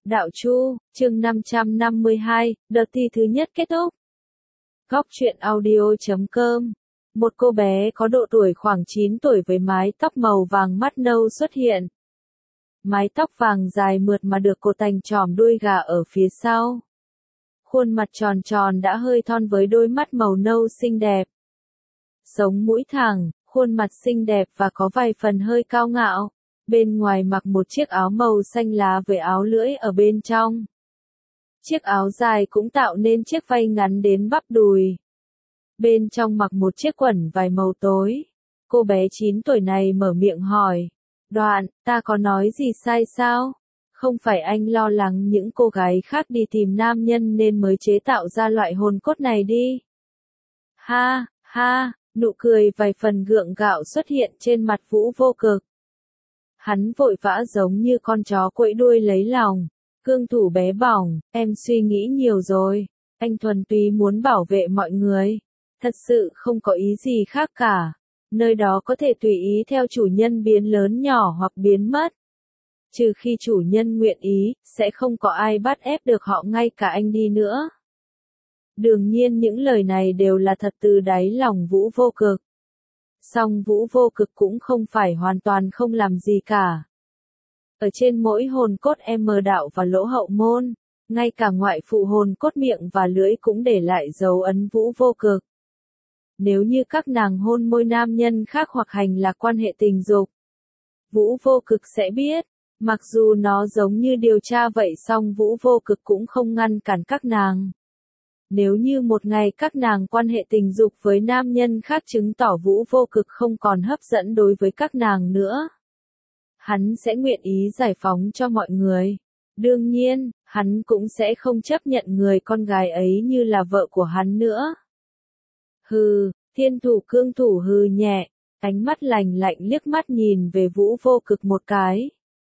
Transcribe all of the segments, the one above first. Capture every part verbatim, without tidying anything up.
Đạo Chu, chương năm trăm năm mươi hai, đợt thi thứ nhất kết thúc. Góc truyện audio chấm com. Một cô bé có độ tuổi khoảng chín tuổi với mái tóc màu vàng mắt nâu xuất hiện. Mái tóc vàng dài mượt mà được cột thành chòm đuôi gà ở phía sau. Khuôn mặt tròn tròn đã hơi thon với đôi mắt màu nâu xinh đẹp. Sống mũi thẳng, khuôn mặt xinh đẹp và có vài phần hơi cao ngạo. Bên ngoài mặc một chiếc áo màu xanh lá với áo lưỡi ở bên trong. Chiếc áo dài cũng tạo nên chiếc vai ngắn đến bắp đùi. Bên trong mặc một chiếc quần vải màu tối. Cô bé chín tuổi này mở miệng hỏi. Đoạn, ta có nói gì sai sao? Không phải anh lo lắng những cô gái khác đi tìm nam nhân nên mới chế tạo ra loại hồn cốt này đi. Ha, ha, nụ cười vài phần gượng gạo xuất hiện trên mặt Vũ Vô Cực. Hắn vội vã giống như con chó quẫy đuôi lấy lòng. Cương thủ bé bỏng, em suy nghĩ nhiều rồi. Anh thuần túy muốn bảo vệ mọi người. Thật sự không có ý gì khác cả. Nơi đó có thể tùy ý theo chủ nhân biến lớn nhỏ hoặc biến mất. Trừ khi chủ nhân nguyện ý, sẽ không có ai bắt ép được họ ngay cả anh đi nữa. Đương nhiên những lời này đều là thật từ đáy lòng Vũ Vô Cực. Song Vũ Vô Cực cũng không phải hoàn toàn không làm gì cả. Ở trên mỗi hồn cốt em đạo và lỗ hậu môn, ngay cả ngoại phụ hồn cốt miệng và lưỡi cũng để lại dấu ấn Vũ Vô Cực. Nếu như các nàng hôn môi nam nhân khác hoặc hành là quan hệ tình dục, Vũ Vô Cực sẽ biết. Mặc dù nó giống như điều tra vậy song Vũ Vô Cực cũng không ngăn cản các nàng. Nếu như một ngày các nàng quan hệ tình dục với nam nhân khác chứng tỏ Vũ Vô Cực không còn hấp dẫn đối với các nàng nữa, hắn sẽ nguyện ý giải phóng cho mọi người. Đương nhiên, hắn cũng sẽ không chấp nhận người con gái ấy như là vợ của hắn nữa. Hừ, thiên thủ cương thủ hừ nhẹ, ánh mắt lành lạnh liếc mắt nhìn về Vũ Vô Cực một cái.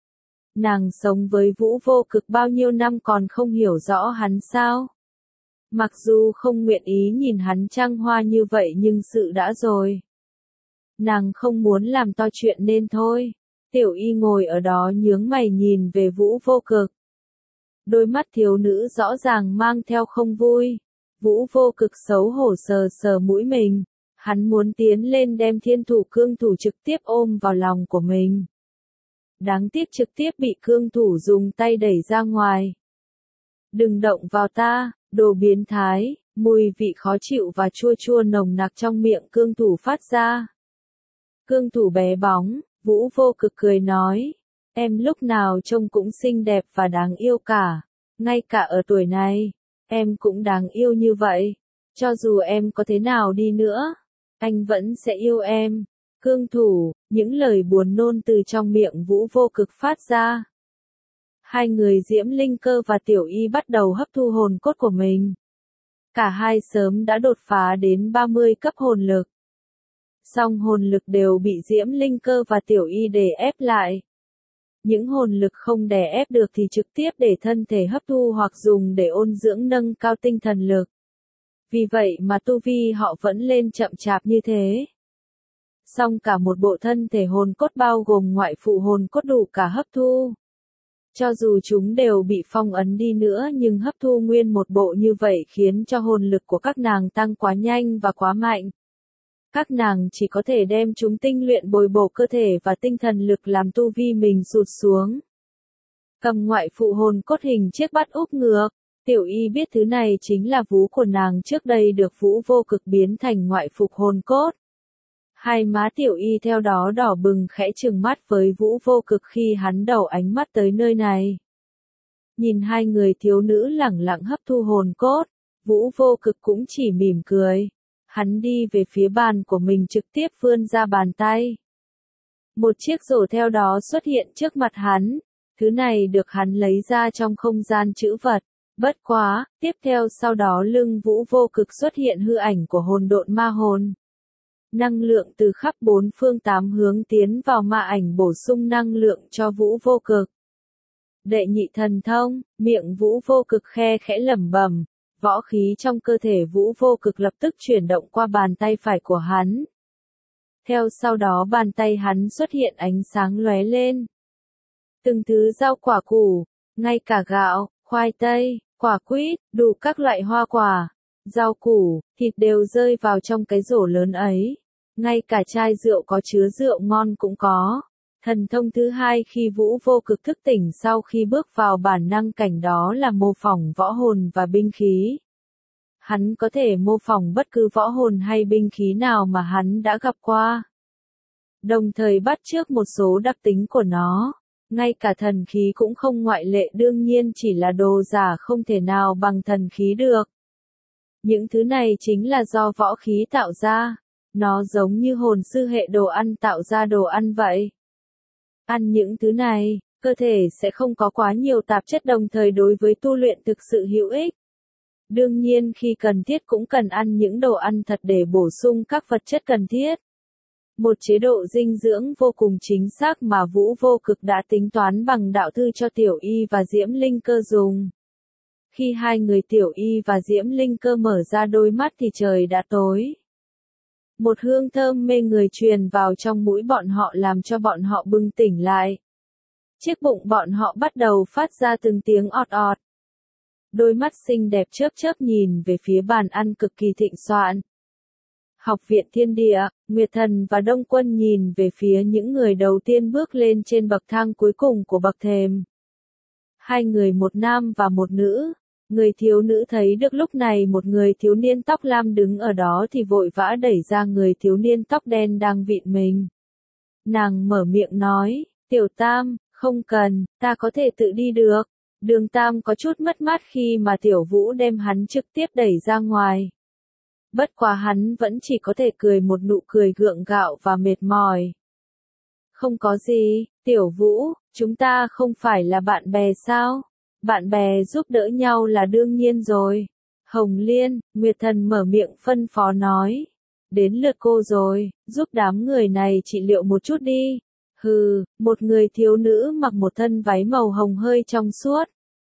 Nàng sống với Vũ Vô Cực bao nhiêu năm còn không hiểu rõ hắn sao? Mặc dù không nguyện ý nhìn hắn trăng hoa như vậy nhưng sự đã rồi. Nàng không muốn làm to chuyện nên thôi. Tiểu Y ngồi ở đó nhướng mày nhìn về Vũ Vô Cực. Đôi mắt thiếu nữ rõ ràng mang theo không vui. Vũ Vô Cực xấu hổ sờ sờ mũi mình. Hắn muốn tiến lên đem thiên thủ cương thủ trực tiếp ôm vào lòng của mình. Đáng tiếc trực tiếp bị cương thủ dùng tay đẩy ra ngoài. Đừng động vào ta, đồ biến thái, mùi vị khó chịu và chua chua nồng nặc trong miệng cương thủ phát ra. Cương thủ bé bóng, Vũ Vô Cực cười nói, em lúc nào trông cũng xinh đẹp và đáng yêu cả, ngay cả ở tuổi này, em cũng đáng yêu như vậy, cho dù em có thế nào đi nữa, anh vẫn sẽ yêu em. Cương thủ, những lời buồn nôn từ trong miệng Vũ Vô Cực phát ra. Hai người Diễm Linh Cơ và Tiểu Y bắt đầu hấp thu hồn cốt của mình. Cả hai sớm đã đột phá đến ba mươi cấp hồn lực. Song hồn lực đều bị Diễm Linh Cơ và Tiểu Y đè ép lại. Những hồn lực không đè ép được thì trực tiếp để thân thể hấp thu hoặc dùng để ôn dưỡng nâng cao tinh thần lực. Vì vậy mà tu vi họ vẫn lên chậm chạp như thế. Song cả một bộ thân thể hồn cốt bao gồm ngoại phụ hồn cốt đủ cả hấp thu. Cho dù chúng đều bị phong ấn đi nữa nhưng hấp thu nguyên một bộ như vậy khiến cho hồn lực của các nàng tăng quá nhanh và quá mạnh. Các nàng chỉ có thể đem chúng tinh luyện bồi bổ cơ thể và tinh thần lực làm tu vi mình sụt xuống. Cầm ngoại phụ hồn cốt hình chiếc bát úp ngược, Tiểu Y biết thứ này chính là vú của nàng trước đây được Vũ Vô Cực biến thành ngoại phục hồn cốt. Hai má Tiểu Y theo đó đỏ bừng khẽ trừng mắt với Vũ Vô Cực khi hắn đầu ánh mắt tới nơi này. Nhìn hai người thiếu nữ lẳng lặng hấp thu hồn cốt, Vũ Vô Cực cũng chỉ mỉm cười. Hắn đi về phía bàn của mình trực tiếp vươn ra bàn tay. Một chiếc rổ theo đó xuất hiện trước mặt hắn, thứ này được hắn lấy ra trong không gian trữ vật. Bất quá, tiếp theo sau đó lưng Vũ Vô Cực xuất hiện hư ảnh của hồn độn ma hồn. Năng lượng từ khắp bốn phương tám hướng tiến vào ma ảnh bổ sung năng lượng cho Vũ Vô Cực. Đệ nhị thần thông, miệng Vũ Vô Cực khe khẽ lẩm bẩm, võ khí trong cơ thể Vũ Vô Cực lập tức chuyển động qua bàn tay phải của hắn. Theo sau đó bàn tay hắn xuất hiện ánh sáng lóe lên. Từng thứ rau quả củ, ngay cả gạo, khoai tây, quả quýt, đủ các loại hoa quả, rau củ, thịt đều rơi vào trong cái rổ lớn ấy. Ngay cả chai rượu có chứa rượu ngon cũng có. Thần thông thứ hai khi Vũ Vô Cực thức tỉnh sau khi bước vào bản năng cảnh đó là mô phỏng võ hồn và binh khí. Hắn có thể mô phỏng bất cứ võ hồn hay binh khí nào mà hắn đã gặp qua. Đồng thời bắt chước một số đặc tính của nó. Ngay cả thần khí cũng không ngoại lệ, đương nhiên chỉ là đồ giả không thể nào bằng thần khí được. Những thứ này chính là do võ khí tạo ra. Nó giống như hồn sư hệ đồ ăn tạo ra đồ ăn vậy. Ăn những thứ này, cơ thể sẽ không có quá nhiều tạp chất, đồng thời đối với tu luyện thực sự hữu ích. Đương nhiên khi cần thiết cũng cần ăn những đồ ăn thật để bổ sung các vật chất cần thiết. Một chế độ dinh dưỡng vô cùng chính xác mà Vũ Vô Cực đã tính toán bằng đạo thư cho Tiểu Y và Diễm Linh Cơ dùng. Khi hai người Tiểu Y và Diễm Linh Cơ mở ra đôi mắt thì trời đã tối. Một hương thơm mê người truyền vào trong mũi bọn họ làm cho bọn họ bừng tỉnh lại. Chiếc bụng bọn họ bắt đầu phát ra từng tiếng ọt ọt. Đôi mắt xinh đẹp chớp chớp nhìn về phía bàn ăn cực kỳ thịnh soạn. Học viện Thiên Địa, Nguyệt Thần và Đông Quân nhìn về phía những người đầu tiên bước lên trên bậc thang cuối cùng của bậc thềm. Hai người, một nam và một nữ. Người thiếu nữ thấy được lúc này một người thiếu niên tóc lam đứng ở đó thì vội vã đẩy ra người thiếu niên tóc đen đang vịn mình. Nàng mở miệng nói, Tiểu Tam, không cần, ta có thể tự đi được. Đường Tam có chút mất mát khi mà Tiểu Vũ đem hắn trực tiếp đẩy ra ngoài. Bất quá hắn vẫn chỉ có thể cười một nụ cười gượng gạo và mệt mỏi. Không có gì, Tiểu Vũ, chúng ta không phải là bạn bè sao? Bạn bè giúp đỡ nhau là đương nhiên rồi. Hồng Liên, Nguyệt Thần mở miệng phân phó nói. Đến lượt cô rồi, giúp đám người này trị liệu một chút đi. Hừ, một người thiếu nữ mặc một thân váy màu hồng hơi trong suốt.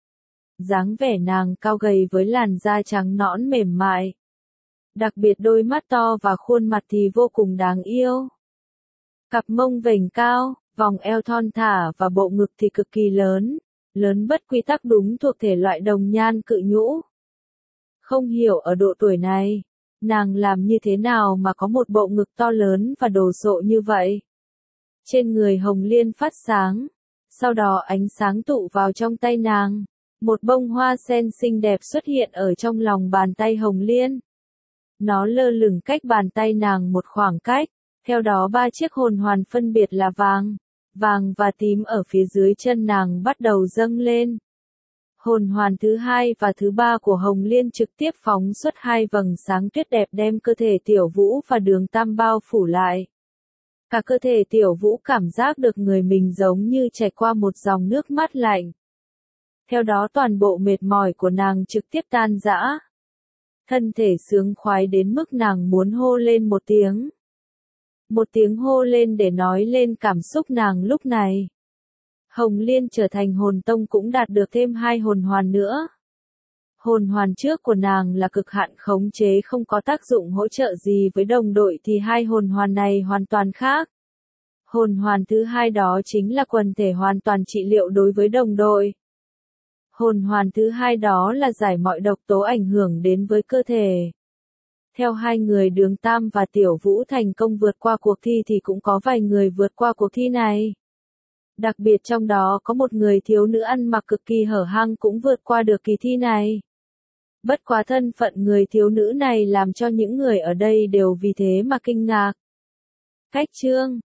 Dáng vẻ nàng cao gầy với làn da trắng nõn mềm mại. Đặc biệt đôi mắt to và khuôn mặt thì vô cùng đáng yêu. Cặp mông vểnh cao, vòng eo thon thả và bộ ngực thì cực kỳ lớn. Lớn bất quy tắc, đúng thuộc thể loại đồng nhan cự nhũ. Không hiểu ở độ tuổi này, nàng làm như thế nào mà có một bộ ngực to lớn và đồ sộ như vậy. Trên người Hồng Liên phát sáng, sau đó ánh sáng tụ vào trong tay nàng. Một bông hoa sen xinh đẹp xuất hiện ở trong lòng bàn tay Hồng Liên. Nó lơ lửng cách bàn tay nàng một khoảng cách, theo đó ba chiếc hồn hoàn phân biệt là vàng, vàng và tím ở phía dưới chân nàng bắt đầu dâng lên. Hồn hoàn thứ hai và thứ ba của Hồng Liên trực tiếp phóng xuất hai vầng sáng tuyết đẹp đem cơ thể Tiểu Vũ và Đường Tam bao phủ lại. Cả cơ thể Tiểu Vũ cảm giác được người mình giống như chảy qua một dòng nước mát lạnh. Theo đó toàn bộ mệt mỏi của nàng trực tiếp tan rã. Thân thể sướng khoái đến mức nàng muốn hô lên một tiếng. Một tiếng hô lên để nói lên cảm xúc nàng lúc này. Hồng Liên trở thành hồn tông cũng đạt được thêm hai hồn hoàn nữa. Hồn hoàn trước của nàng là cực hạn khống chế không có tác dụng hỗ trợ gì với đồng đội thì hai hồn hoàn này hoàn toàn khác. Hồn hoàn thứ hai đó chính là quần thể hoàn toàn trị liệu đối với đồng đội. Hồn hoàn thứ hai đó là giải mọi độc tố ảnh hưởng đến với cơ thể. Theo hai người Đường Tam và Tiểu Vũ thành công vượt qua cuộc thi thì cũng có vài người vượt qua cuộc thi này. Đặc biệt trong đó có một người thiếu nữ ăn mặc cực kỳ hở hang cũng vượt qua được kỳ thi này. Bất quá thân phận người thiếu nữ này làm cho những người ở đây đều vì thế mà kinh ngạc. Cách chương